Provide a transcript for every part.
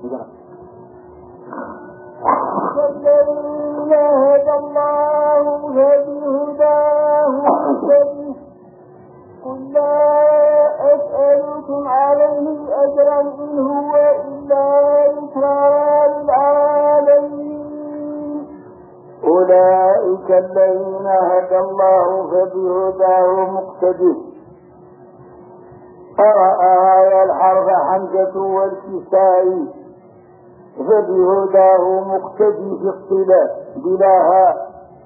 والذين هدى الله فبهداه مقتدي قل لا أسألكم عليه أجرا إن هو إلا ذكرى للعالمين. أولئك الذين هدى الله فبهداه مقتدي. قرأ هذا الحرف حمزة والكسائي فبهداه مقتدي في الصلة بلاها،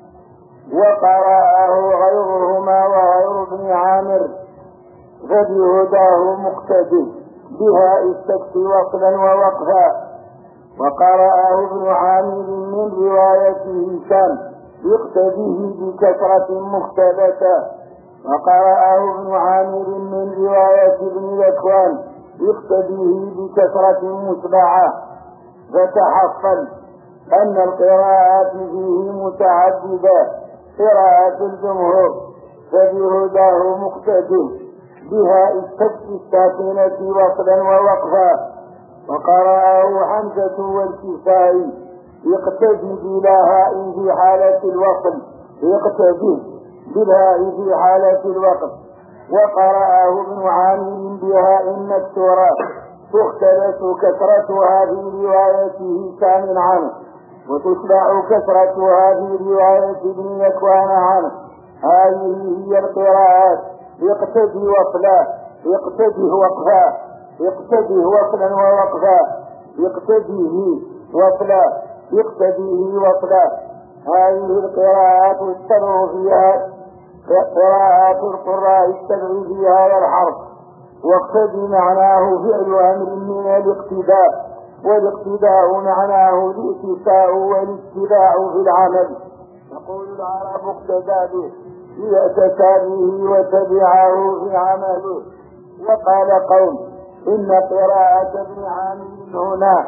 وقرأه غيرهما وغير ابن عامر فبهداه مقتدي بها السكت وصلا ووقفا، وقرأه ابن عامر من رواية هشام يقتديه بكثرة مختلفة، وقرأه ابن عامر من رواية ابن ذكوان يقتديه بكثرة متبعة. فتحصل أن القراءات فيه متعددة. قراءة الجمهور فبهداه مقتدي بها السكت الساكنة وصلا ووقفا، وقرأه حمزة والكسائي يقتدي بلاها في حالة الوصل، يقتدي بالهاء في حالة الوقف، وقرأه ابن عامر بها المكسورة تختلف كثرتها في رواية هشام عنه، وتتبع كثرتها في رواية ابن ذكوان عنه. هذه هي القراءات: يقتدي وصلا، يقتدي وقفا، يقتدي وصلا ووقفا، يقتديه وصلا، يقتديه وصلا. هذه القراءات السبع فيها قراءات القراء السبع في هذا الحرف. واقتدي معناه فعل أمر من الاقتداء، والاقتداء معناه الاتساء والاتباع في العمل. يقول العرب اقتدى به ليأتسى به وتبعه في عمله. وقال قوم إن قراءة ابن عامر هنا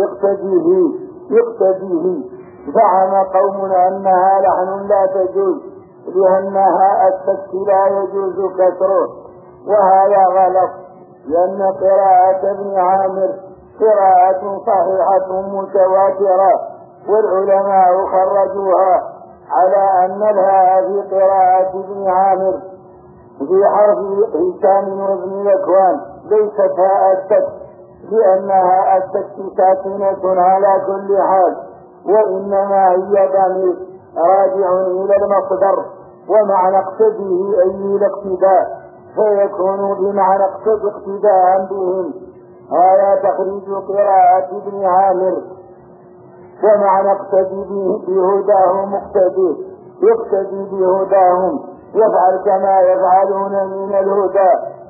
يقتديه. زعم قوم أنها لحن لا تجوز لأنها السكت لا يجوز كسره، وهذا غلط، لأن قراءة ابن عامر قراءة صحيحة متواترة، والعلماء خرجوها على أن الهاء في قراءة ابن عامر في حرف هشام وابن ذكوان ليست هاء السكت، لأنها السكت ساكنة على كل حال، وإنما هي ضمير راجع إلى المصدر، ومعنى اقتديه أي الاقتداء، فيكون بمعنى اقتداء بهم. هذا تخريج قراءة ابن عامر. ومعنى اقتدي بهداه مقتدي، يقتدي بهداهم، يفعل كما يفعلون من الهدى.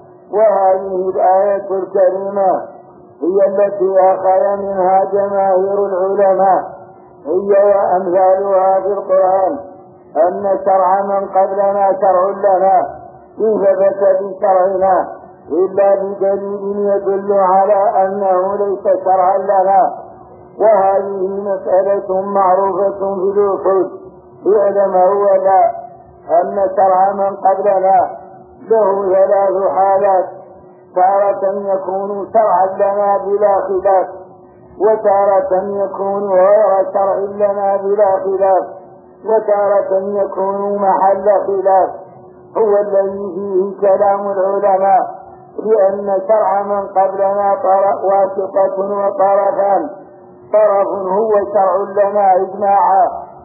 وهذه الآية الكريمة هي التي أخذ منها جماهير العلماء، هي وأمثالها في القرآن، أن شرع من قبلنا شرع لنا إن ثبت بشرعنا إلا بدليل يدل على أنه ليس شرعا لنا. وهذه مسألة معروفة في الأصول. اعلم أولا أن شرع من قبلنا له ثلاث حالات: تارة يكون شرعا لنا بلا خلاف، وتارة يكون غير شرع لنا بلا خلاف، وتارة يكون محل خلاف، هو الذي فيه كلام العلماء. لأن شرع من قبلنا واسطة وطرفان: طرف هو شرع لنا إجماعا،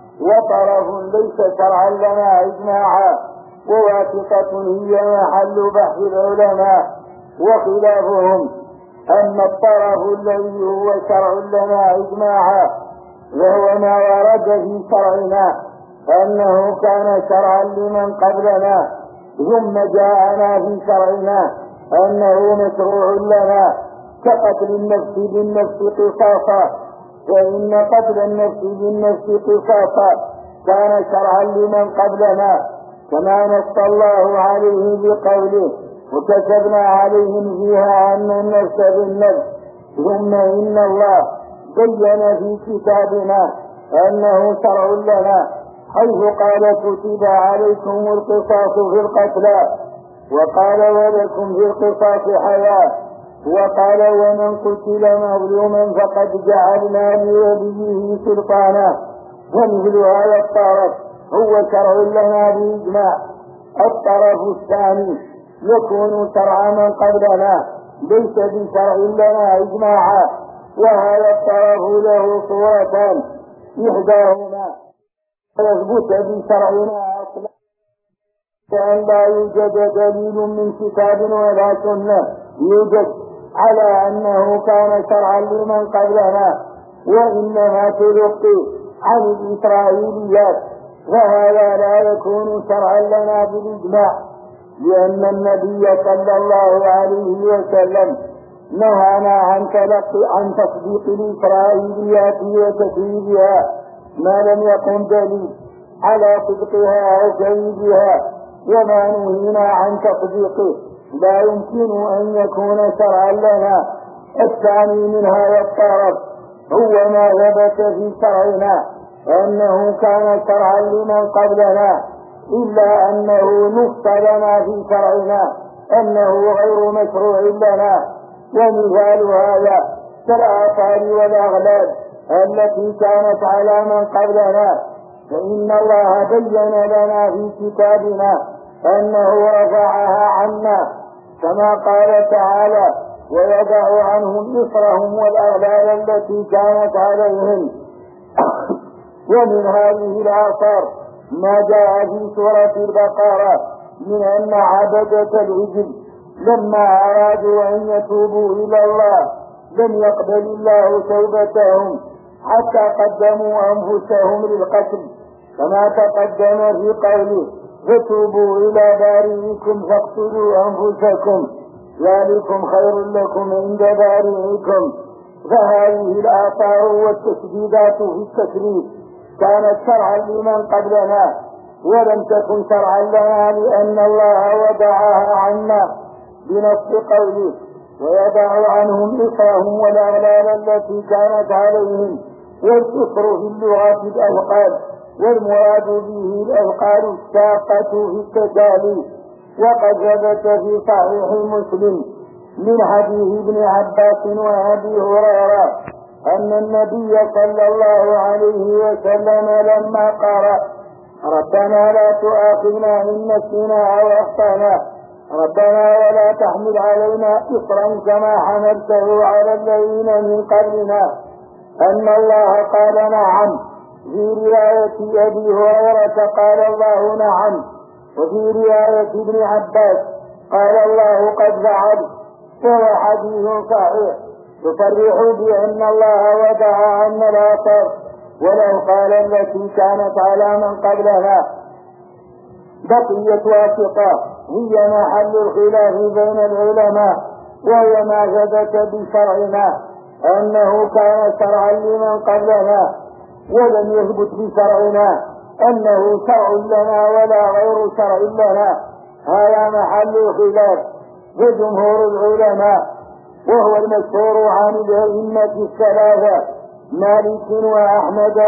وطرف ليس شرعا لنا إجماعا، وواسطة هي محل بحث العلماء وخلافهم. أما الطرف الذي هو شرع لنا إجماعا وهو ما ورد في شرعنا أنه كان شرعا لمن قبلنا ثم جاءنا في شرعنا أنه مشروع لنا، كقتل النفس بالنفس قصاصا، فإن قتل النفس بالنفس قصاصا كان شرعا لمن قبلنا، كما نص الله عليه بقوله: وكتبنا عليهم فيها أن النفس بالنفس. ثم إن الله بين في كتابنا أنه شرع لنا، حيث قال: كتب عليكم القصاص في القتلى، وقال: ولكم في القصاص حياة. وقال ومن قتل مظلوما فقد جعلنا لوليه سلطانا. ومثل هذا الطرف هو شرع لنا بإجماع. الطرف الثاني يكون شرع من قبلنا ليس بشرع لنا إجماعا، وهذا الطرف له صورتان: إحداهما يثبت بشرعنا أصلا كأن لا يوجد دليل من كتاب ولا سنة يوجد على أنه كان شرعا لمن قبلنا، وإنما تلقي عن الإسرائيليات، فهذا لا يكون شرعا لنا بالإجماع، لأن النبي صلى الله عليه وسلم نهانا عن تصديق الإسرائيليات وتكذيبها ما لم يكن دليل على صدقها أو كذبها، وما نهينا عن تصديقه لا يمكن أن يكون شرعا لنا. الثاني من هذا الطرف هو ما ثبت في شرعنا أنه كان شرعا لمن قبلنا، إلا أنه نص لنا في شرعنا أنه غير مشروع لنا. ومثال هذا كالآثار والأغلال التي كانت على من قبلنا، فإن الله بين لنا في كتابنا أنه رفعها عنا، كما قال تعالى: ويضع عنهم إصرهم والأغلال التي كانت عليهم. ومن هذه الآثار ما جاء في سورة البقرة من أن عبدة العجل لما أرادوا أن يتوبوا إلى الله لم يقبل الله توبتهم حتى قدموا أنفسهم للقتل، كما تقدم في قوله: فتوبوا إلى بارئكم فاقتلوا أنفسكم ذلكم خير لكم عند بارئكم. فهذه الآثار والتشديدات في التكليف كانت شرعا لمن قبلنا، ولم تكن شرعا لنا، لأن الله وضعها عنا بنص قوله: ويضع عنهم إصرهم والأغلال التي كانت عليهم. والإصر في اللغة الأثقال، والمراد به الأثقال الشاقة في التكاليف. وقد ثبت في صحيح مسلم من حديث ابن عباس وأبي هريرة أن النبي صلى الله عليه وسلم لما قال: ربنا لا تؤاخذنا إن نسينا أو أخطأنا، ربنا ولا تحمل علينا إصرا كما حملته على الذين من قبلنا، أن الله قال نعم. في رواية أبي هريرة قال الله نعم، وفي رواية ابن عباس قال الله قد فعل. وهو حديث صحيح يصرح بأن الله وضع عنا الآثار والأوقال التي كانت على من قبلنا. بقية واسطة هي محل الخلاف بين العلماء، وهو ما ثبت بشرعنا أنه كان شرعا لمن قبلنا، ولم يثبت بشرعنا أنه شرع لنا ولا غير شرع لنا. هذا محل الخلاف وجمهور العلماء، وهو المشهور عن الأئمة الثلاثة مالك وأحمد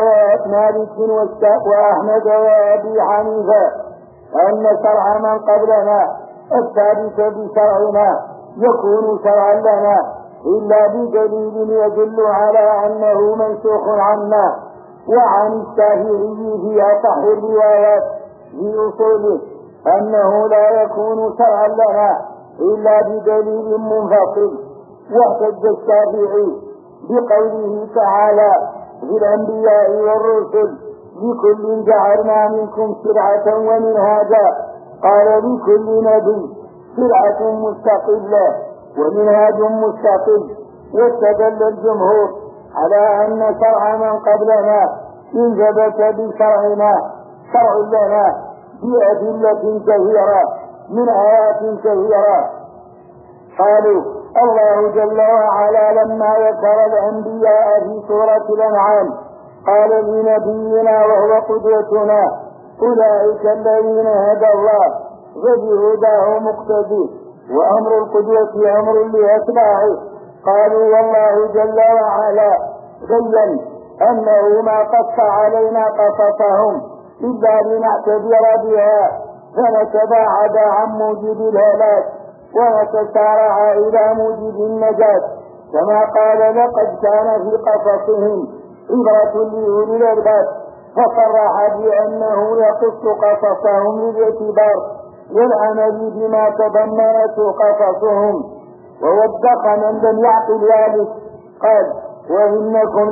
وأبي حنيفة أن شرع من قبلنا الثابت بشرعنا يكون شرعا لنا إلا بدليل يدل على أنه منسوخ عنا. وعن الشافعي في أصح الروايات في أصوله أنه لا يكون شرعا لنا إلا بدليل منفصل. واحتج الشافعي بقوله تعالى: في الأنبياء والرسل لكل جعلنا منكم شرعة ومنهاجا. قال: لكل نبي شرعة مستقلة ومنهاج مستقل. واستدل الجمهور على أن شرع من قبلنا إن ثبت بشرعنا شرع لنا بأدلة كثيرة من آيات كثيرة. قالوا: الله جل وعلا لما ذكر الأنبياء في سورة الأنعام قال لنبينا وهو قدوتنا: أولئك الذين هدى الله فبهداه مقتدي. وأمر القدوة أمر لأتباعه. قالوا: والله جل وعلا بين أنه ما قص علينا قصصهم إلا لنعتبر بها فنتباعد عن موجب الهلاك ونتسارع إلى موجب النجاة، كما قال لقد كان في قصصهم عبرة لأولي الألباب، فصرح بأنه يقص قصصهم للاعتبار والعمل بما تضمنته قصصهم. ووبخ من لم يعقل ذلك قال وإنكم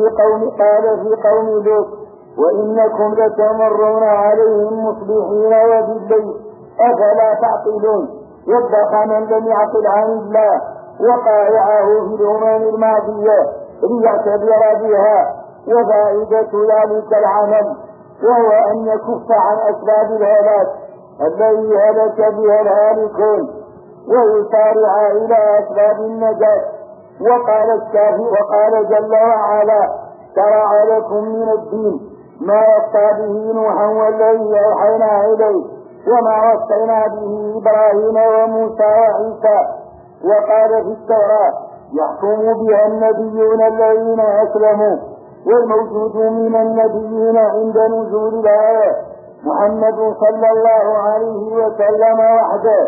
في قوم لوط وإنكم لتمرون عليهم مصبحين وبالليل أفلا تعقلون. وبخ من لم يعقل عن الله وقائعه في الأمم الماضية ليعتبر بها، وفائدة ذلك العمل وهو أن يكف عن أسباب الهلاك الذي هلك بها الهالكون ويسارع إلى أسباب النجاة. وقال الشافعي وقال جل وعلا شرع لكم من الدين ما وصى به نوحا والذي أوحينا إليه وما وصينا به إبراهيم وموسى وعيسى. وقال في التوراة يحكم بها النبيون الذين أسلموا، والموجود من النبيين عند نزول الآية محمد صلى الله عليه وسلم وحده.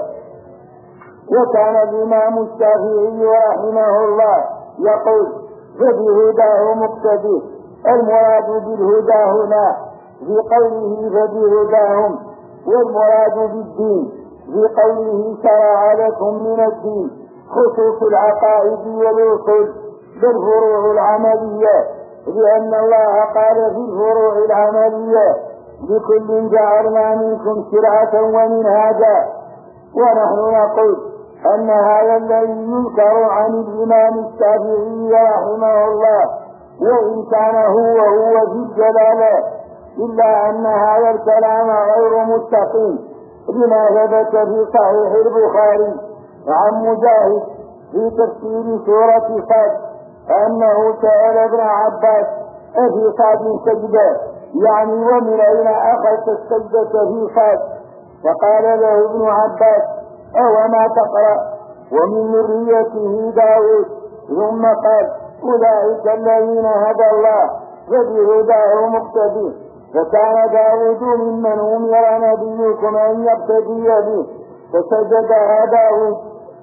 وكان الإمام الشافعي رحمه الله يقول فبهداه مقتدي. المراد بالهدى هنا في قوله فبهداهم، والمراد بالدين في قوله شرع لكم من الدين خصوص العقائد والوصول بالفروع العملية، لأن الله قال في الفروع العملية لكل جعلنا منكم شرعة ومنهاجا. ونحن نقول أن هذا الذي ينكر عن الإمام الشافعي رحمه الله وإن كان هو في الجلالة، إلا أن هذا الكلام غير مستقيم، لما ثبت في صحيح البخاري عن مجاهد في تفسير سورة صاد أنه سأل ابن عباس أفي صاد سجدة، يعني ومن أين أخذت السجدة في صاد؟ فقال له ابن عباس أو ما تقرأ ومن ذريته داود؟ ثم قال أولئك الذين هدى الله فبهداه مقتدي. فكان داود ممن أمر نبيكم أن يقتدي به، فسجدها داود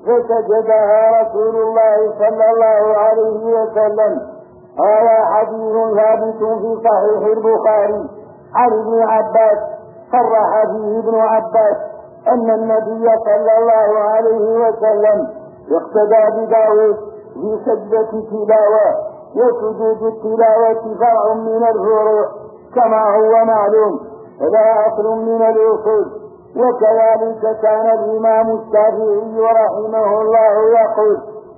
فسجدها رسول الله صلى الله عليه وسلم. هذا حديث ثابت في صحيح البخاري عن ابن عباس، صرح فيه ابن عباس أن النبي صلى الله عليه وسلم اقتدى بداود في سجدة تلاوة، وسجود التلاوة فرع من الفروع كما هو معلوم، لا أصل من الأصول. وكذلك كان الإمام الشافعي رحمه الله يقول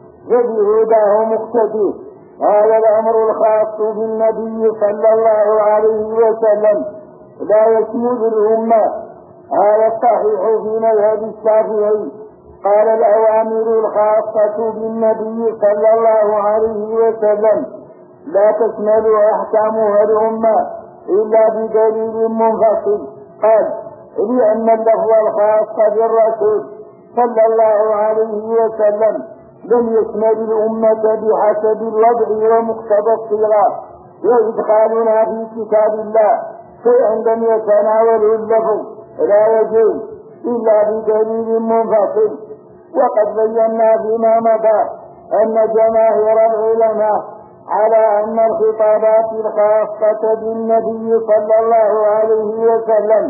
فبهداه مقتدي. هذا الأمر الخاص بالنبي صلى الله عليه وسلم لا يشمل الأمة. هذا الصحيح في مذهب الشافعي. قال الأوامر الخاصة بالنبي صلى الله عليه وسلم لا تشمل أحكامها الأمة إلا بدليل منفصل. قال لأن اللفظ الخاص بالرسول صلى الله عليه وسلم لم يشمل الأمة بحسب الوضع ومقتضى الصيغة، وإدخالنا في كتاب الله شيئا لم يتناوله اللفظ لا يجوز إلا بدليل منفصل. وقد بينا فيما مضى أن جماهير العلماء على أن الخطابات الخاصة بالنبي صلى الله عليه وسلم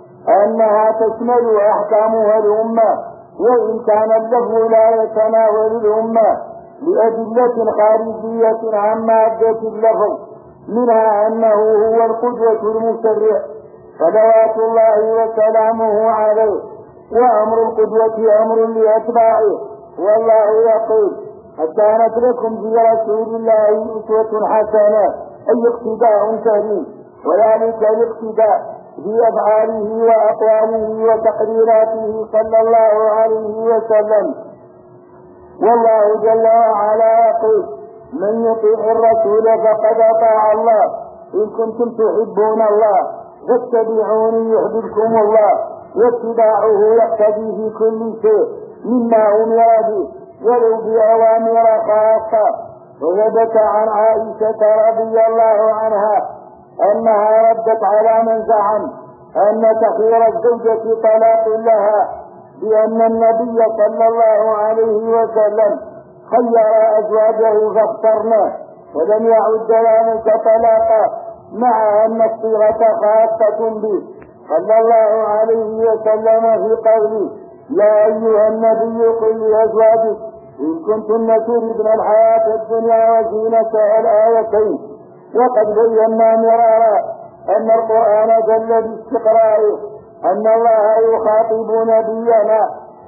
أنها تشمل أحكامها الأمة، وإن كان اللفظ لا يتناول الأمة لأدلة خارجية عن مادة اللفظ، منها أنه هو القدوة المشرع صلوات الله وسلامه عليه، وأمر القدوة أمر لأتباعه. والله يقول قد كانت لكم في رسول الله أسوة حسنة، أي اقتداء كريم، وذلك الاقتداء في أفعاله وأقواله وتقريراته صلى الله عليه وسلم. والله جل وعلا يقول من يطيع الرسول فقد أطاع الله، إن كنتم تحبون الله فاتبعوني يحببكم الله. واتباعه يقتضي في كل شيء مما أمر به ولو بأوامر خاصة. وثبت عن عائشة رضي الله عنها أنها ردت على من زعم أن تخيير الزوجة طلاق لها بأن النبي صلى الله عليه وسلم خير أزواجه فاخترنا، ولم يعد ذلك طلاقا، مع أن الصيغة خاصة به صلى الله عليه وسلم في قوله: يا أيها النبي قل لأزواجك إن كنتن تردن الحياة الدنيا وزينتها الآيتين. وقد بينا مرارا أن القرآن دل باستقراره أن الله يخاطب نبينا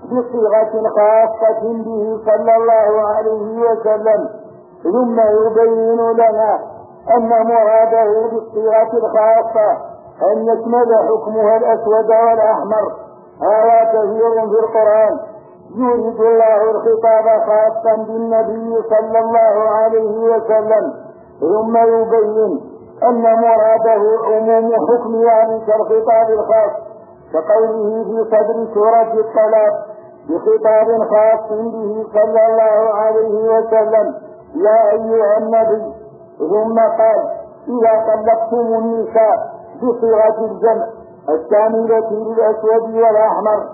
بصيغة خاصة به صلى الله عليه وسلم، ثم يبين لنا أن مراده بالصيغة الخاصة أن يشمل حكمها الأسود والأحمر. هذا كثير في القرآن يريد الله الخطاب خاصا بالنبي صلى الله عليه وسلم، ثم يبين أن مراده عموم حكم ذلك الخطاب الخاص، كقوله في صدر سورة الطلاق بخطاب خاص به صلى الله عليه وسلم: يا أيها النبي. ثم قال: إذا طلقتم النساء بصيغة الجمع الشاملة للأسود والأحمر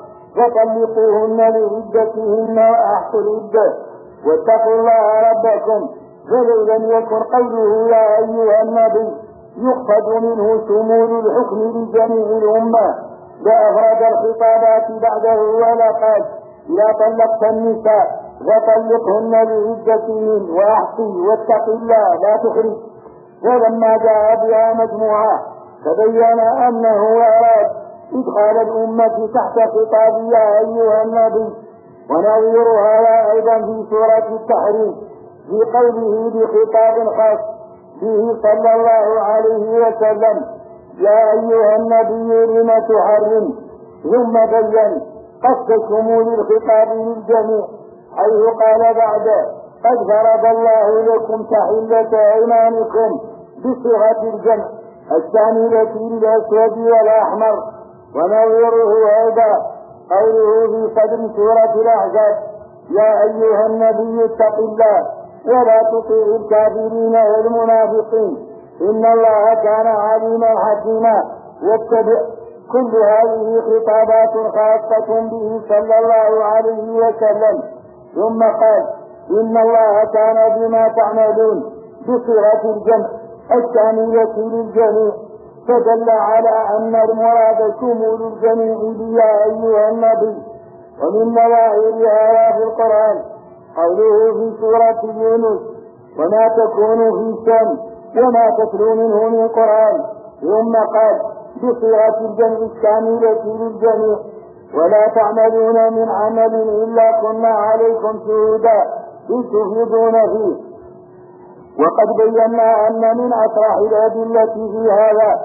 فطلقوهن لعدتهن وأحصوا العدة واتقوا الله ربكم. فلو لم يكن قوله يا أيها النبي يقصد منه شمول الحكم لجميع الأمة لأفراد الخطابات بعده، ولا قال: إذا طلقت النساء فطلقهن لعدتهن وأحصي واتق الله لا تخرج. فلما جاء بها مجموعة تبين أنه أراد إدخال الأمة تحت خطاب يا أيها النبي. ونظير هذا أيضا في سورة التحريم في قوله بخطاب خاص به صلى الله عليه وسلم: يا أيها النبي لم تحرم. ثم بين قصد شمول الخطاب للجميع حيث قال بعده: قد فرض الله لكم تحلة أيمانكم بصيغة الجمع الشاملة للأسود والأحمر. ونظيره أيضا قوله في صدر سورة الأحزاب: يا أيها النبي اتق الله ولا تطيع الكافرين والمنافقين إن الله كان عليما حكيما. واتبع. كل هذه خطابات خاصة به صلى الله عليه وسلم. ثم قال: إن الله كان بما تعملون بصيغة الجمع الشاملة للجميع، فدل على أن المراد شمول الجميع يا أيها النبي. ومن نظائر هذا في القرآن قوله في سورة يونس: وما تكون في شأن وما تتلو منه من قرآن. ثم قال بصيغة الجمع الشاملة للجميع: ولا تعملون من عمل إلا كنا عليكم شهودا إذ تفيضون فيه. وقد بينا أن من أصرح الأدلة في هذا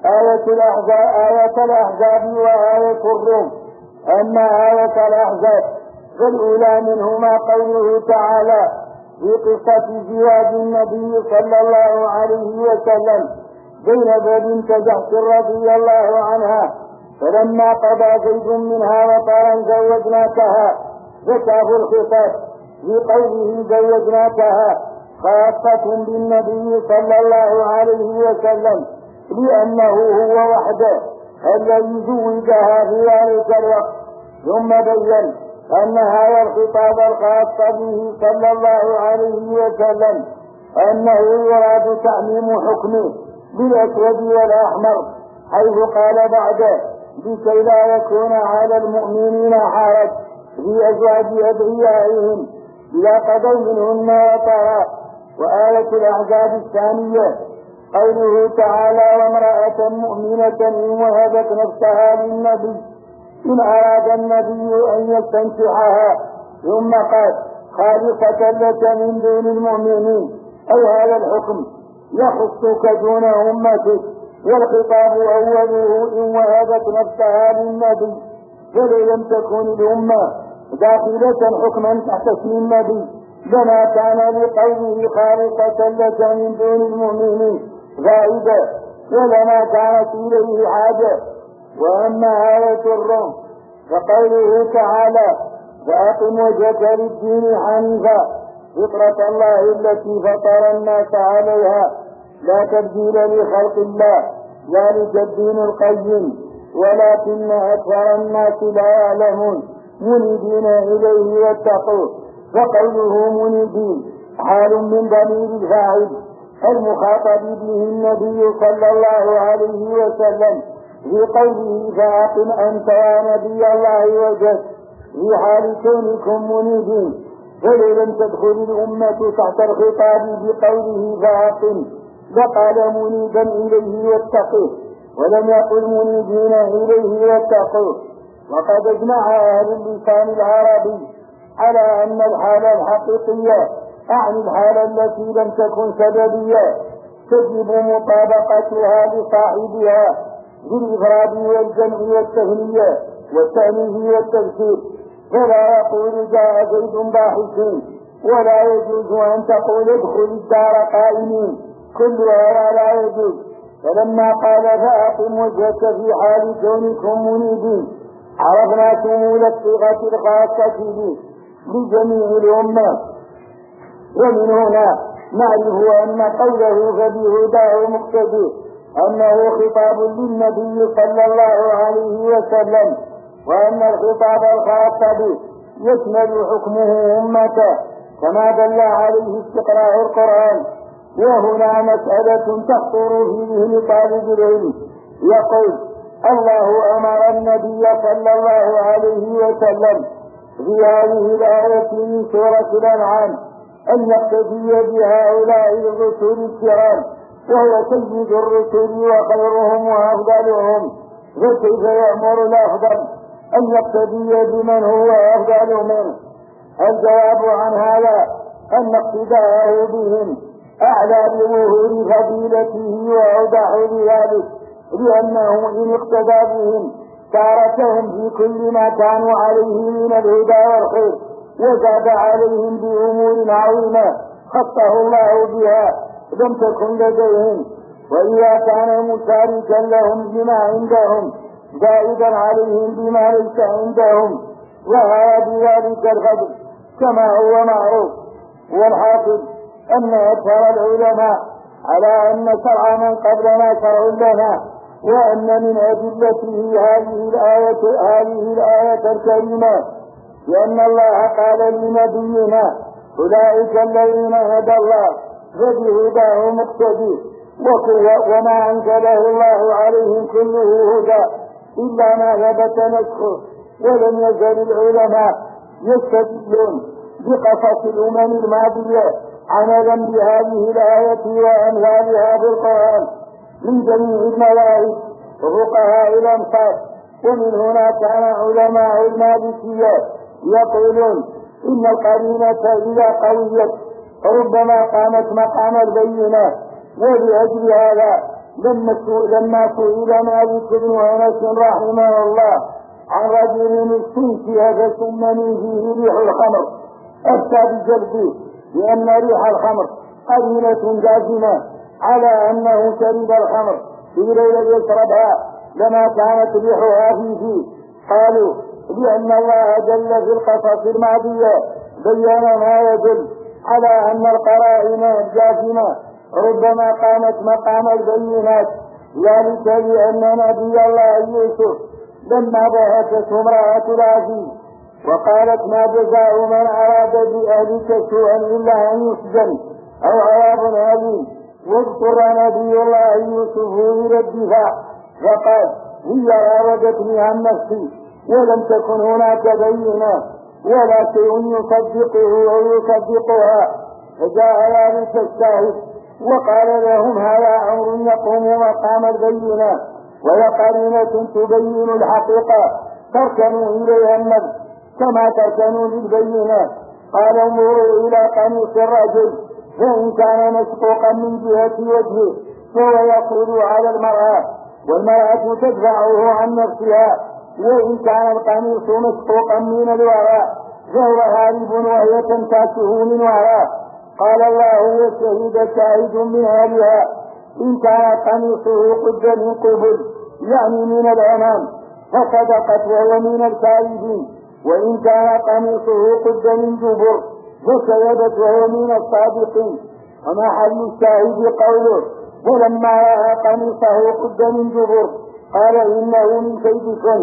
آية الأحزاب وآية الروم. أما آية الأحزاب فالأولى منهما قوله تعالى في قصة زواج النبي صلى الله عليه وسلم زينب بنت جحش رضي الله عنها: فلما قضى زيد منها وطرا زوجناكها. ذكر الخطاب في قوله زوجناكها خاصة بالنبي صلى الله عليه وسلم، لأنه هو وحده الذي زوجها في ذلك الوقت. ثم بين أن هذا الخطاب الخاص به صلى الله عليه وسلم أنه يراد تعميم حكمه بالأسود والأحمر، حيث قال بعده: لكي لا يكون على المؤمنين حرج في أزواج أدعيائهم إذا قضوا منهن وطرا. وآية الأحزاب الثانية قوله تعالى: وامرأة مؤمنة إن وهبت نفسها للنبي إن أراد النبي أن يستنكحها. ثم قال: خالصة لك من دون المؤمنين. أي هذا الحكم يخصك دون أمتك، والخطاب أوله إن وهبت نفسها للنبي. فلو لم تكن الأمة داخلة حكما تحت اسم النبي لما كان لقوله خالصة لك من دون المؤمنين فائدة، ولما كانت إليه حاجة. وأما آية الروم فقوله تعالى: فأقم وجهك للدين حنيفا فطرة الله التي فطر الناس عليها لا تبديل لخلق الله ذلك الدين القيم ولكن أكثر الناس لا يعلمون. منيبين إليه واتقوه. وقوله منيبين حال من ضمير الفاعل المخاطب به النبي صلى الله عليه وسلم في قوله فأقم أنت يا نبي الله وجهك في حال كونكم منيبين. فلو لم تدخل الأمة تحت الخطاب بقوله فأقم لقال منيبا إليه واتقوه، ولم يقل منيبين إليه واتقوه. وقد اجمع أهل اللسان العربي على أن الحالة الحقيقية أعني الحالة التي لم تكن سببية تجب مطابقتها لصاحبها بالإفراد والجمع والتهنية والتأنيث والتذكير. فلا يقول جاء زيد باحثين، ولا يجوز أن تقول ادخل الدار قائمين، كل هذا لا يجوز. فلما قال فأقم وجهك في حال كونكم منيبين عرفنا شمول الصيغة الخاصة به لجميع الأمة. ومن هنا نعرف أن قوله فبهداه مقتدي أنه خطاب للنبي صلى الله عليه وسلم، وأن الخطاب الخاص به يشمل حكمه أمته كما دل عليه استقراء القرآن. وهنا مسألة تخطر في ذهن طالب العلم، يقول الله أمر النبي صلى الله عليه وسلم في هذه الآية من سورة الأنعام أن يقتدي بهؤلاء الرسل الكرام وهو سيد الرسل وخيرهم وأفضلهم، فكيف يأمر الأفضل أن يقتدي بمن هو أفضل منه؟ الجواب عن هذا أن اقتداءه بهم أعلى بظهور فضيلته وأوضح لذلك، لأنه إن اقتدى بهم تاركهم في كل ما كانوا عليه من الهدى والخير وزاد عليهم بأمور عظيمة خصه الله بها لم تكن لديهم، وإذا كان مشاركا لهم بما عندهم زائدا عليهم بما ليس عندهم وهذا بذلك الفضل كما هو معروف. والحاصل أن أكثر العلماء على أن شرع من قبلنا شرع لنا، وأن من أدلته هذه الآية الكريمة لأن الله قال لنبينا أولئك الذين هدى الله فبهداه مقتدي، وما أنزله الله عليهم كله هدى إلا ما ثبت نسخه. ولم يزل العلماء يستدلون بقصص الأمم الماضية عملا بهذه الآية وأمثالها في القرآن من جميع المذاهب وفقهاء الأمصار. ومن هنا كان علماء المالكية يقولون إن القرينة إذا قويت ربما قامت مقام البينة. ولأجل هذا لما سئل مالك بن أنس رحمه الله عن رجل استنسي فسمني فيه ريح الخمر أفتى بجلده لأن ريح الخمر قرينة جازمة على أنه شرب الخمر في ليلة يشربها لما كانت ريحها فيه. قالوا لأن الله جل في القصص الماضية بين ما يدل على أن القرائن الجازمة ربما قامت مقام البينات، ذلك لأن نبي الله يوسف لما بهته امرأة العزيز وقالت ما جزاء من أراد بأهلك سوءا إلا أن يسجن أو عذاب أليم، واضطر نبي الله يوسف إلى الدفاع فقال هي راودتني عن نفسي ولم تكن هناك بينة ولا شيء يصدقه أو يصدقها. فجاء ذلك الشاهد وقال لهم هذا أمر يقوم مقام البينة وقرينة تبين الحقيقة تركنوا إليها النفس كما تركنوا للبينة. قال انظروا إلى قميص الرجل فإن كان مسقوقا من جهة وجهه فهو يقول على المرأة والمرأة تدفعه عن نفسها، وإن كان القميص مسقوقا من الوراء فهو هارب وهي تمسكه من وراء. قال الله وشهد شاهد من أهلها إن كان قميصه قد من قبل يعني من الأمام فصدقت وهو من الكاذبين، وإن كان قميصه قد من دبر فكذبت وهو من الصادقين. ومحل الشاهد قوله فلما رأى قميصه قد من دبر قال إنه من كيدكم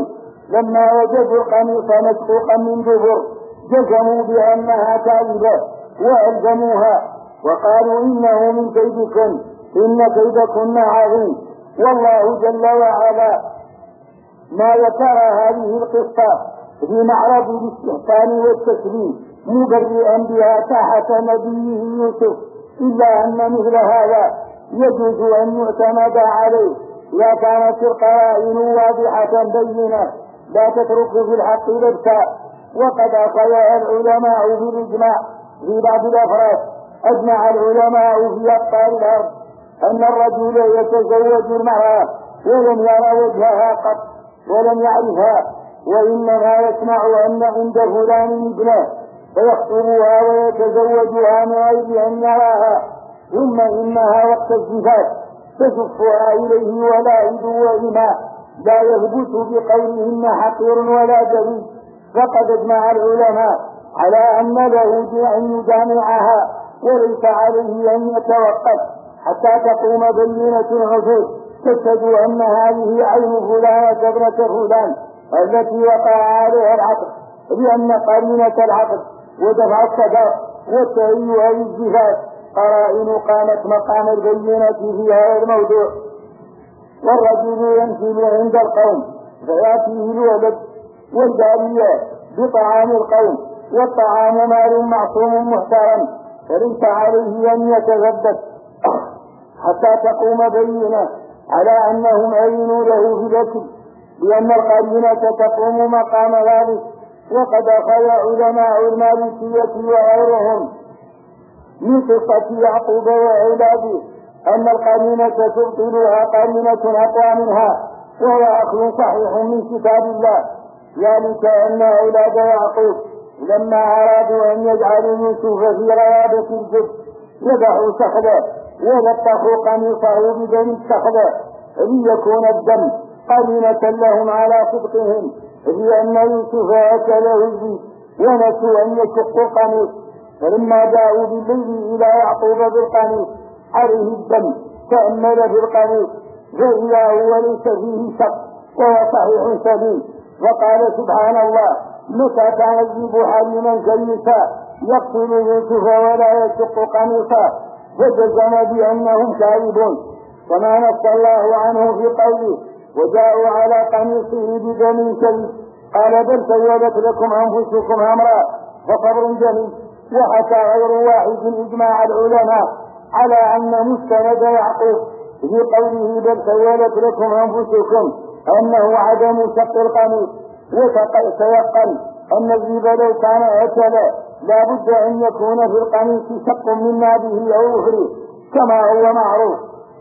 لما وجدوا القميص مسحوقا من دبر جزموا بأنها كاذبة وألزموها وقالوا إنه من كيدكن إن كيدكن عظيم. والله جل وعلا ما ذكر هذه القصة في معرض الاستحسان والتسليم مبرئا بها تحت نبيه يوسف، إلا أن مثل هذا يجوز أن يعتمد عليه إذا كانت القرائن واضحة بينة لا تترك في الحق لبسا. وقد أخذ العلماء بالإجماع في بعض الأفراد. أجمع العلماء في أقطار الأرض أن الرجل يتزوج المرأة ولم يرى وجهها قط ولم يعرفها، وإنما يسمع أن عند فلان ابنه فيخطبها ويتزوجها من غير أن يراها، ثم إنها وقت الزفاف تزفها إليه ولائد وإماء لا يثبت بقولهن حقير ولا جليل. فقد اجمع العلماء على أن له أن يجامعها وليس عليه أن يتوقف حتى تقوم بينة عثور تشهد أن هذه عين فلانة ابنة فلان التي وقع عليها العقد، لأن قرينة العقد ودفع الصداق والتهيئ للزفاف قرائن قامت مقام البينة في هذا الموضوع. والرجل ينزل عند القوم فيأتيه الولد والجارية بطعام القوم، والطعام مال معصوم محترم فليس عليه أن يتثبت حتى تقوم بينة على أنهم أذنوا له في الأكل، لأن القرينة تقوم مقام ذلك. وقد أخذ علماء المالكية وغيرهم من قصة يعقوب وأولاده أن القرينة تبطلها قرينة أقوى منها، وهو أخذ صحيح من كتاب الله، ذلك أن أولاد يعقوب لما أرادوا أن يجعلوا يوسف في غيابة الجب ذبحوا سخلا ولطخوا قميصه بدم السخلا ليكون الدم قرينة لهم على صدقهم، لأن يوسف أكله الذئب ونسوا أن يشقوا القميص. فلما جاءوا بالليل إلى يعقوب بالقميص عليه الدم تأمل في القميص فإذا هو ليس فيه شق وهو صحيح سليم، وقال سبحان الله متى تعذب حليما كيسا يقتل يوسف ولا يشق قميصا، فجزم بأنهم كاذبون. وما نص الله عنه في قوله وجاءوا على قميصه بدم كذب قال بل سولت لكم أنفسكم أمرا فصبر جميل. وحكى غير واحد إجماع العلماء على أن مستند يعقوب في قوله بل سولت لكم أنفسكم أنه عدم شق القميص، وتيقن أن الذئب لو كان أكلا لا بد أن يكون في القميص شق من نابه أو أخره كما هو معروف.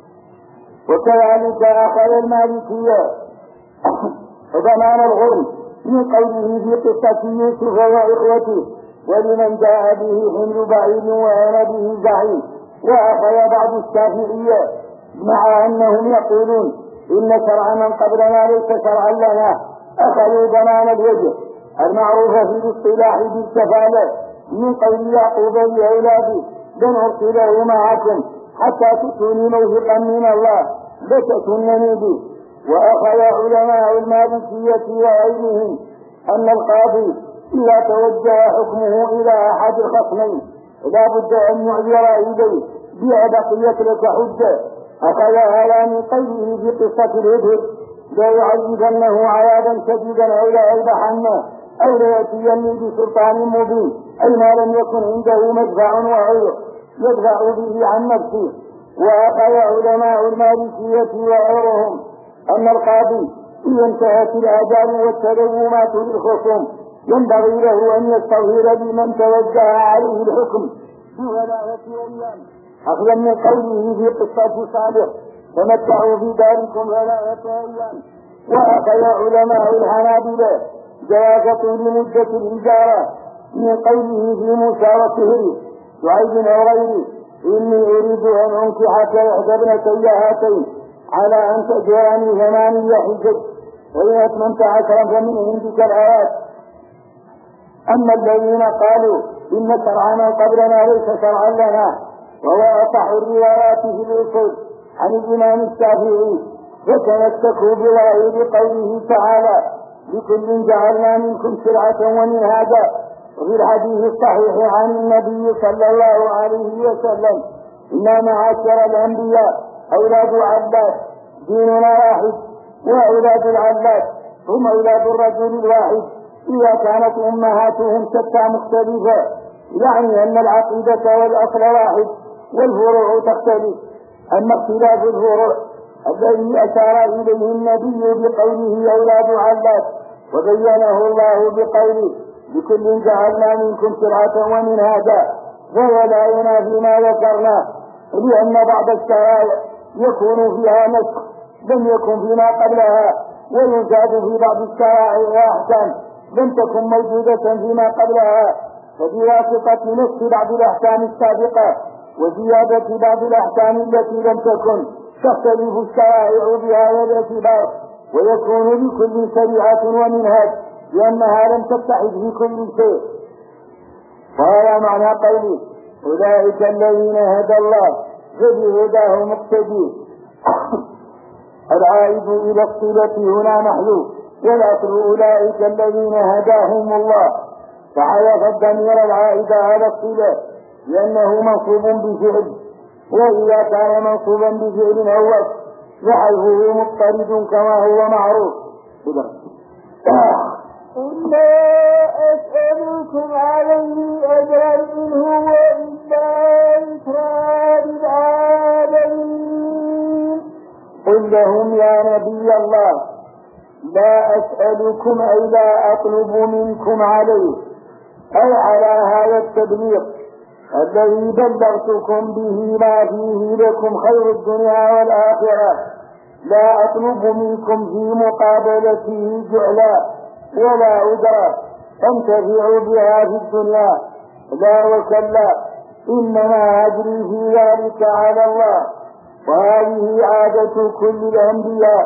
وكذلك أخذ المالكية ضمان الغرم من قوله في قصة يوسف وإخوته ولمن جاء به حمل بعيد وأنا به زعيم. وأخذ بعض الشافعية مع أنهم يقولون إن شرع من قبلنا ليس شرعا لنا، أخذوا ضمان الوجه المعروف في الاصطلاح بالكفالة من قول يعقوب لأولاده لن أرسله معكم حتى تؤتوني موثقا من الله لتأتونني به. وأخذ علماء المالكية وغيرهم أن القاضي إذا توجه حكمه إلى أحد الخصمين لا بد أن يعذر إليه بأبقية لك حجة. أخذ هذا من قوله في قصة الهدهد لا يعذبنه عذابا شديدا أو لا يذبحنه أو لا يأتيني بسلطان مبين، أي ما لم يكن عنده مدفع وعذر يدفع به عن نفسه. وأخذ علماء المالكية وغيرهم أن القاضي إذا انتهت الآجال والتلومات للخصوم ينبغي له أن يستظهر بمن توجه عليه الحكم في 3 أيام، أخذا من قوله في قصة صالح تمتعوا في داركم 3 أيام. وأخذ علماء الحنابلة جواز طول مدة الإجارة من قوله في موسى وسهره شعيب أو غيره إني أريد أن أنكحك إحدى ابنتي هاتين على أن تأجرني 8 حجج وإن أتممت 10 فمن عندك الآيات. أما الذين قالوا إن شرعنا قبلنا ليس شرعا لنا وهو أصح الروايات في الأصول عن الإمام الشافعي فتمسكوا بظاهر قوله تعالى لكل جعلنا منكم شرعة ومنهاجا. وفي الحديث الصحيح عن النبي صلى الله عليه وسلم: إنا معاشر الأنبياء أولاد عباس، ديننا واحد، وأولاد العباس هم أولاد الرجل الواحد إذا كانت أمهاتهم شتى مختلفة، يعني أن العقيدة والأصل واحد والفروع تختلف. أما اختلاف الفروع الذي أشار إليه النبي بقوله أولاد عباس وبينه الله بقوله: لكل جعلنا منكم شرعة ومنهاجا، وهو لا ينافي ما ذكرناه، لأن بعض الشرائع يكون فيها نسخ لم يكن فيما قبلها، ويزاد في بعض الشرائع أحكام لم تكن موجودة فيما قبلها، فبواسطة نسخ بعض الأحكام السابقة وزيادة بعض الأحكام التي لم تكن تختلف الشرائع بهذا الاعتبار، ويكون لكل شريعة ومنهاج لأنها لم تتحد في كل شيء. وهذا معنى قوله: أولئك الذين هدى الله فبهداه مقتدي. العائد إلى الصلة هنا محذوف، والأصل أولئك الذين هداهم الله، فحذف الضمير العائد على الصلة لأنه منصوب بفعل، وإذا كان منصوبا بفعل أول وحذفه مضطرد كما هو معروف. قل لا أسألكم عليه أجرا إن هو إلا ذكرى للعالمين. قل لهم يا نبي الله: لا أسألكم أي لا أطلب منكم عليه، أي على هذا التبليغ الذي بلغتكم به ما فيه لكم خير الدنيا والآخرة، لا أطلب منكم في مقابلته جعلا ولا أجرا تنتفعوا بها في الدنيا، لا وكلا، إنما أجري في ذلك على الله. وهذه عادة كل الأنبياء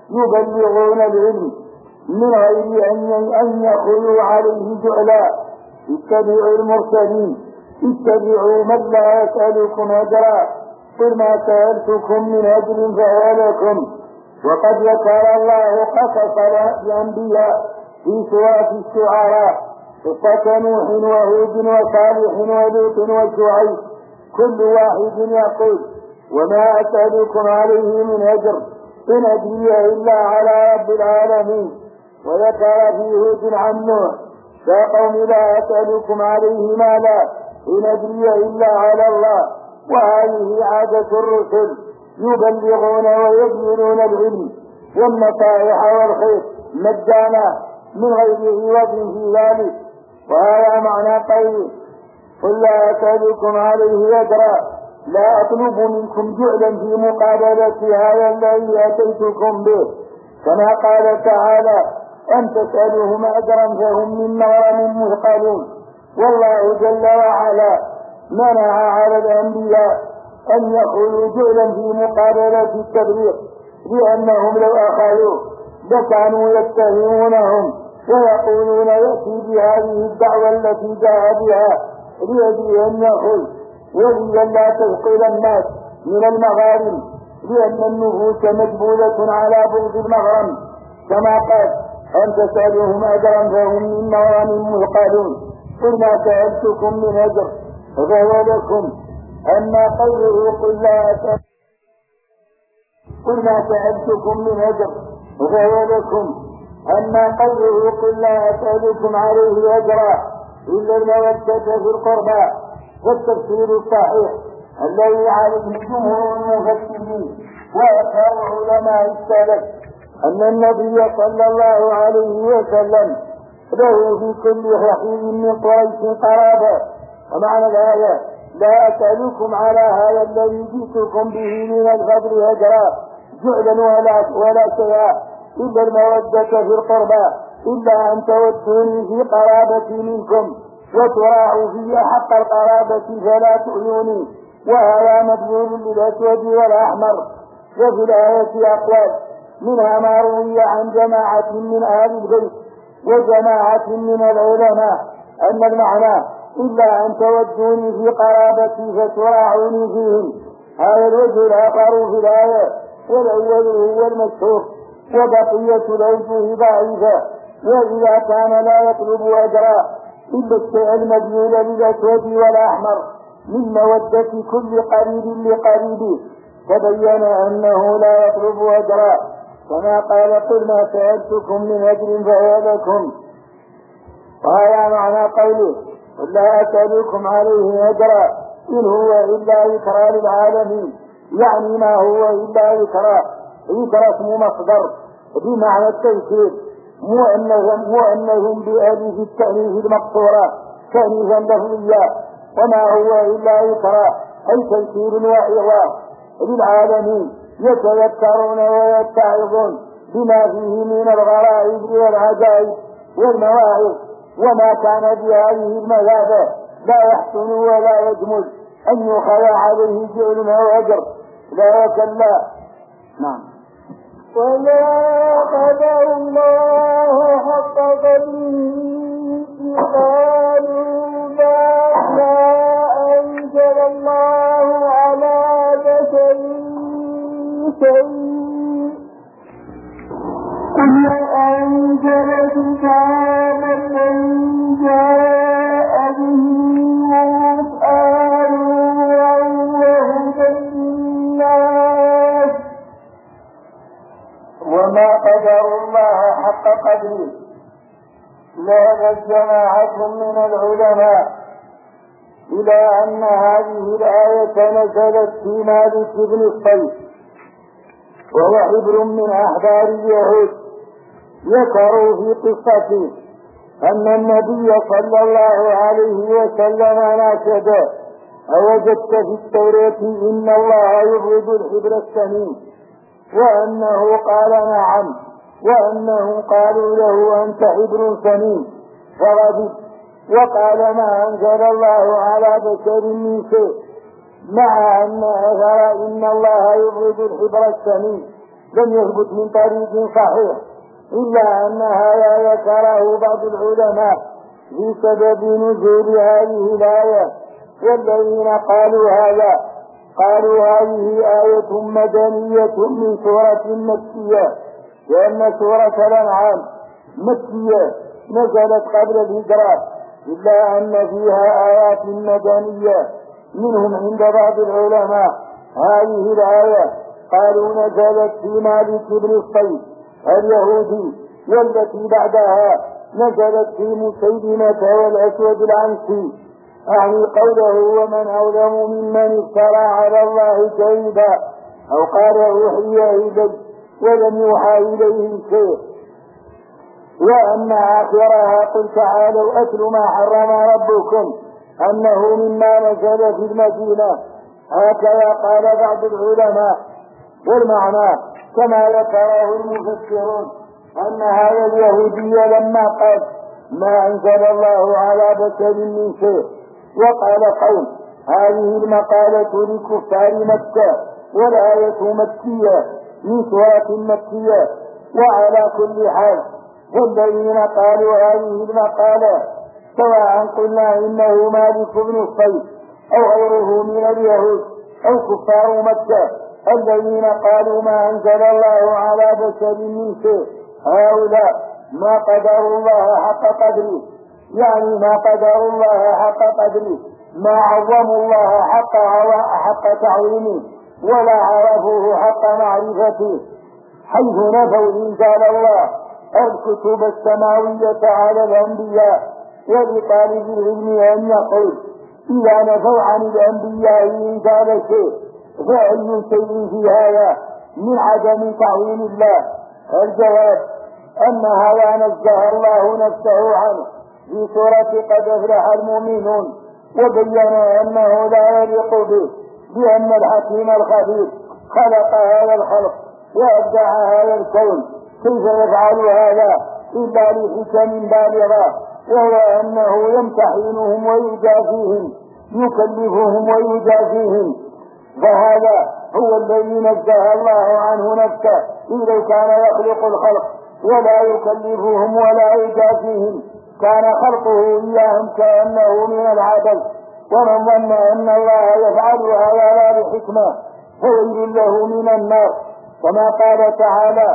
يبلغون العلم من غير أن يخلوا عليه جعلا. اتبعوا المرسلين، اتبعوا من لا يسألكم أجرا، قل ما سألتكم من أجر فهو لكم. وقد ذكر الله قصص الأنبياء في سورة الشعراء، قصة نوح وهود وصالح ولوط وشعيب، كل واحد يقول: وما أسألكم عليه من أجر إن أجري إلا على رب العالمين. وذكر في هود عن نوح: يا قوم لا أسألكم عليه مالا إن أجري إلا على الله. وهذه عادة الرسل، يبلغون ويبذلون العلم والنصائح والخير مجانا من غير عوض في ذلك. وهذا معنى قوله: قل لا أسألكم عليه أجرا، لا أطلب منكم جعلا في مقابلة هذا الذي أتيتكم به، كما قال تعالى: أن تسألهم أجرا فهم من مغرم مثقلون. والله جل وعلا منع على الأنبياء أن يقولوا جعلا في مقابلة التبليغ، لأنهم لو أخذوا لكانوا يتهمونهم ويقولون: يأتي بهذه الدعوة التي جاء بها ليجري أن يأخذ، ولئلا تثقل الناس من المغارم، لأن النفوس مجبولة على بغض المغرم، كما قال: أن تسألهم أجرا فهم من مغرم مثقلون. قل ما سألتكم من أجر فهو لكم. أما قوله: قل ما سألتكم من أجر فهو لكم، أما قوله: قل لا أسألكم عليه أجرا إلا المودة في القربى، والتفسير الصحيح الذي عليه جمهور المفسرين وأكثر علماء السلف أن النبي صلى الله عليه وسلم له في كل حين من قريش قرابة. ومعنى الآية: لا أسألكم على هذا الذي جئتكم به من الفضل أجرا جعلا ولا شيئا إلا المودة في القربى، إلا أن تودوني في قرابتي منكم وتراعوا في حق القرابة فلا تؤذوني. وهذا مدلول للأسود والأحمر. وفي الآية أقوال، منها ما روي عن جماعة من أهل البيت وجماعة من العلماء أن المعنى: إلا أن تودوني في قرابتي فتراعوني فيهم. هذا الوجه الآخر في الآية، والأول هو المشهور، وبقية الأوجه ضعيفة، وإذا كان لا يطلب أجرا إلا الشيء المبذول للأسود والأحمر من مودة كل قريب لقريبه، تبين أنه لا يطلب أجرا، كما قال قل ما سألتكم من أجر فهو لكم. وهذا معنى قوله قل لا أسألكم عليه أجرا إن هو إلا ذكرى للعالمين، يعني ما هو إلا ذكرى اسم مصدر بمعنى التذكير مؤنث بألف التأنيث المقصورة تأنيثا لفظيا، وما هو إلا ذكرى أي تذكير وعظة للعالمين يتذكرون ويتعظون بما فيه من الغرائب والعجائب والمواعظ، وما كان بهذه المثابة لا يحسن ولا يجمل أن يخلى عليه جعل أو أجر، لا وكلا. نعم. وما قدر الله حق قدره قالوا ما أنزل الله على بشر شيء، قل أنزل كتابا من جاء به ومسأل وهدى للناس. وما قدر الله حق قدره ذهب جماعة من العلماء إلى أن هذه الآية نزلت في مالك بن الصيف، وهو حبر من أحبار اليهود. ذكروا في قصته أن النبي صلى الله عليه وسلم ناشد أوجدت في التوراة إن الله يبغض الحبر السمين، وأنه قال نعم، وأنه قالوا له أنت حبر سمين فغضب وقال ما أنزل الله على بشر من شيء، مع أن أثر إن الله يبغض الحبر السمين لم يثبت من طريق صحيح، إلا أن هذا ذكره بعض العلماء في سبب نزول هذه الآية. والذين قالوا هذا قالوا هذه آية مدنية من سورة مكية، لأن سورة الأنعام مكية نزلت قبل الهجرة، إلا أن فيها آيات مدنية. منهم عند بعض العلماء هذه الآية قالوا نزلت في مالك بن الصيف اليهودي، والتي بعدها نزلت في مسيلمة والأسود العنسي، أعني قوله ومن أظلم ممن افترى على الله كذبا أو قال أوحي إلي ولم يوحى إليه شيء. وأن آخرها قل تعالوا أتل ما حرم ربكم أنه مما نزل في المدينة، هكذا قال بعض العلماء. والمعنى كما ذكره المفسرون أن هذا اليهودي لما قال ما أنزل الله على بشر من شيء، وقال قوم هذه المقالة لكفار مكة والآية مكية من سورة مكية. وعلى كل حال والذين قالوا هذه المقالة سواء قلنا إنه مالك بن الصيف أو غيره من اليهود أو كفار مكة الذين قالوا ما أنزل الله على بشر من شيء، هؤلاء ما قدروا الله حق قدره، يعني ما قدروا الله حق قدره، ما عظموا الله حق تعظيمه ولا عرفوه حق معرفته، حيث نفوا إنزال الله الكتب السماوية على الأنبياء. ولطالب العلم أن يقول إذا نفوا عن الأنبياء إنزال شيء فأي شيء في هذا من عدم تعظيم الله؟ الجواب أن هذا نزه الله نفسه عنه في سورة قد أفلح المؤمنون، وبين أنه لا يليق به، لأن الحكيم الخبير خلق هذا الخلق وأبدع هذا الكون، كيف يفعل هذا إلا لحكم بالغة، وهو أنه يمتحنهم ويجازيهم، يكلفهم ويجازيهم. فهذا هو الذي نزه الله عنه نفسه، إذا كان يخلق الخلق ولا يكلفهم ولا يجازيهم كان خلقه إياهم كأنه من العدل. ومن ظن أن الله يفعل هذا لا بحكمة فويل له من النار، كما قال تعالى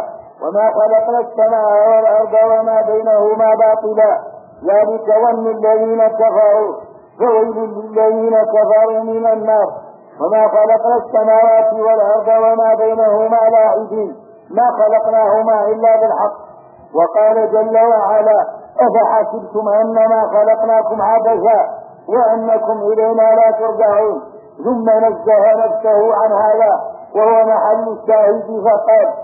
وما خلقنا السماء والأرض وما بينهما باطلا ذلك ظن الذين كفروا فويل للذين كفروا من النار. وما خلقنا السماوات والأرض وما بينهما لاعبين ما خلقناهما إلا بالحق. وقال جل وعلا أفحسبتم أنما خلقناكم عبثا وأنكم إلينا لا ترجعون. ثم نزه نفسه عن هذا وهو محل الشاهد فقال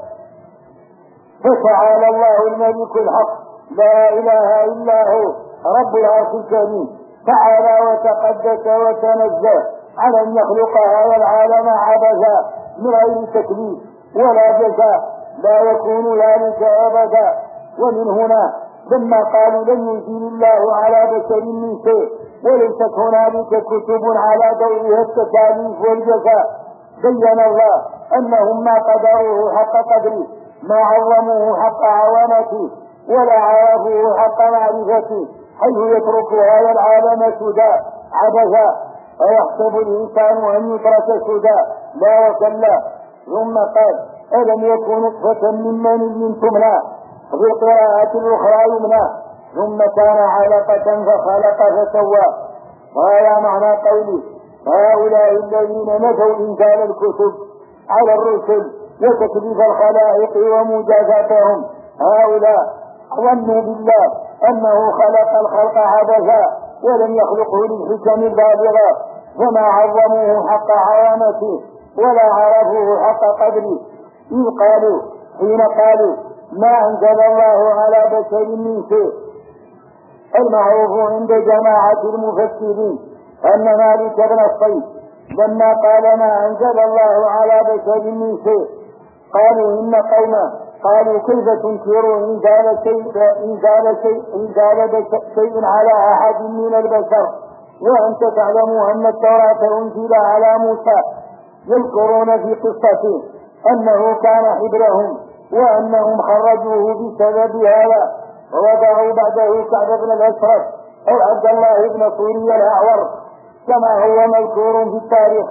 فتعالى الله الملك الحق لا إله إلا هو رب العرش الكريم تعالى وتقدس وتنزه على أن يخلق هذا العالم عبثا من غير تكليف ولا جزاء لا يكون ذلك أبدا. ومن هنا لما قالوا لن ينزل الله على بشر من شيء وليست هنالك كتب على ضوئها التكاليف والجزاء بين الله أنهم ما قدروه حق قدره ما عظموه حق عظمته ولا عرفوه حق معرفته حيث يترك هذا العالم سدى عبثا ويحسب الإنسان أن يترك سدى لا وكلا. ثم قال ألم يكن نطفة من مني تمنى في القراءة الأخرى يمنى ثم كان علقة فخلق فسوى. وهذا معنى قوله هؤلاء الذين نفوا إنزال الكتب على الرسل وتكليف الخلائق ومجازاتهم هؤلاء ظنوا بالله أنه خلق الخلق عبثا ولم يخلقه للحكم البالغة فما عظموه حق عظمته ولا عرفوه حق قدره حين قالوا ما أنزل الله على بشر من شيء. المعروف عند جماعة المفسرين أن مالك بن الصيد لما قال ما أنزل الله على بشر من شيء قالوا إن قوما قالوا كيف تنكر إنزال شيء على أحد من البشر وأنت تعلم أن التوراة أنزل على موسى. يذكرون في قصته أنه كان حبرهم وأنهم خرجوه بسبب هذا ووضعوا بعده كعب بن الأشرف أو عبد الله بن سوري الأعور كما هو مذكور في التاريخ.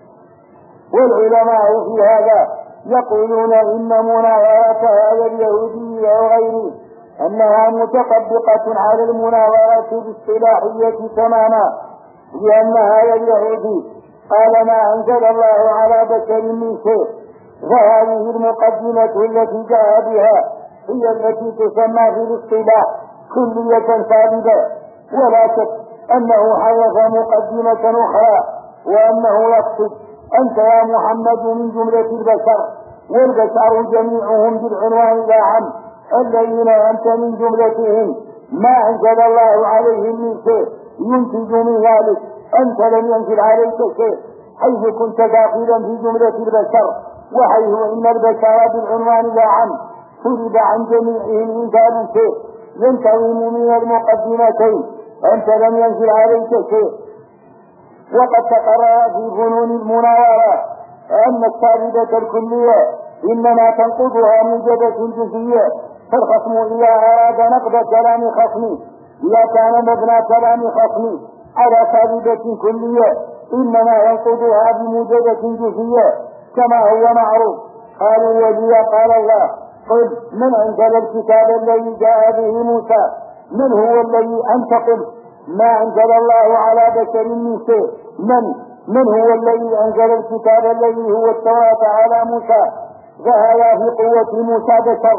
والعلماء في هذا يقولون إن مناظرة هذا اليهودي أو غيره أنها متطبقة على المناظرة بالاصطلاحية تماما لأن هذا اليهودي قال ما أنزل الله على بشر من شيء فهذه المقدمة التي جاء بها هي التي تسمى في الاصطلاح كلية ثابتة ولا شك أنه حذف مقدمة أخرى وأنه يقصد أنت يا محمد من جملة البشر والبشر جميعهم بالعنوان لا عم الذين أنت من جملتهم ما أنزل الله عليهم من شيء ينتج من ذلك أنت لم ينزل عليك شيء حيث كنت داخلا في جملة البشر وحيث إن البشر بالعنوان لا عم طلب عن جميعهم إنزال شيء ينتظم من المقدمتين أنت لم ينزل عليك شيء. وقد تقرر في فنون المناظرة أن الثابتة الكلية إنما تنقضها موجبة جزئية فالخصم إذا أراد نقض كلام خصمي إذا كان مبنى كلام خصمي على ثابتة كلية إنما ينقضها بموجبة جزئية كما هو معروف. قالوا وجي قال الله قل من أنزل الكتاب الذي جاء به موسى من هو الذي أنتقل ما أنزل الله على بشر من شيء من هو الذي أنزل الكتاب الذي هو التوراة على موسى فهذا في قوة موسى بشر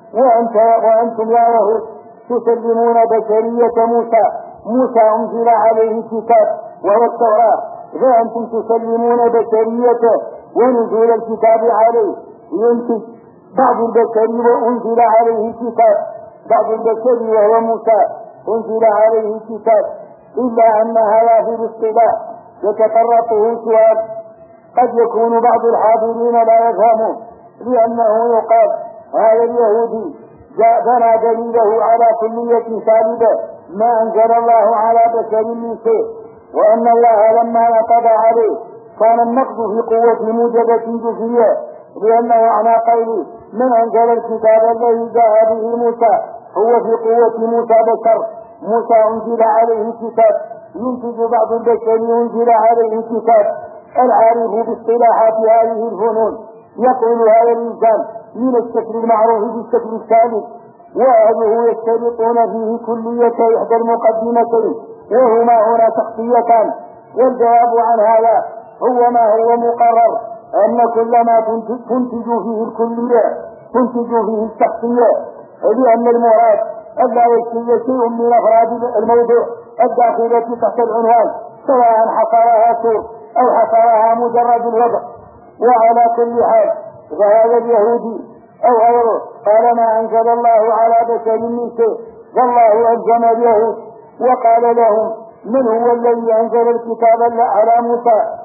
وأنتم يا يهود تسلمون بشرية موسى أنزل عليه الكتاب وهو التوراة فأنتم تسلمون بشريته ونزول الكتاب عليه ينتج بعض البشر وأنزل عليه الكتاب بعض البشر وهو موسى أنزل عليه الكتاب إلا أن هذا في الاصطلاح يتطرقه سؤال قد يكون بعض الحاضرين لا يفهمه لأنه يقال هذا اليهودي بنى دليله على كلية سالبة ما أنزل الله على بشر من شيء وأن الله لما نقض عليه كان النقض في قوة موجبة جزئية لأنه معنى قوله من أنزل الكتاب الذي جاء به موسى هو في قوة موسى بشر موسى أنزل عليه الكتاب ينتج بعض البشر ينزل عليه الكتاب. العارف باصطلاحات هذه الفنون يقول هذا الإنسان من الشكل المعروف بالشكل الثالث، وأهله يشترطون فيه كلية إحدى المقدمتين، وهما هنا شخصيتان. والجواب عن هذا هو ما هو مقرر، أن كل ما تنتج فيه الكلية تنتج فيه الشخصية، لأن المراد ألا يشتري شيء من أفراد الموضوع الداخلة تحت العنوان، سواء حصرها سور أو حصرها مجرد الوضع. وعلى كل حال فهذا اليهودي أو غيره قال ما أنزل الله على بشر من شيء، والله ألزم اليهود وقال لهم من هو الذي أنزل الكتاب على موسى؟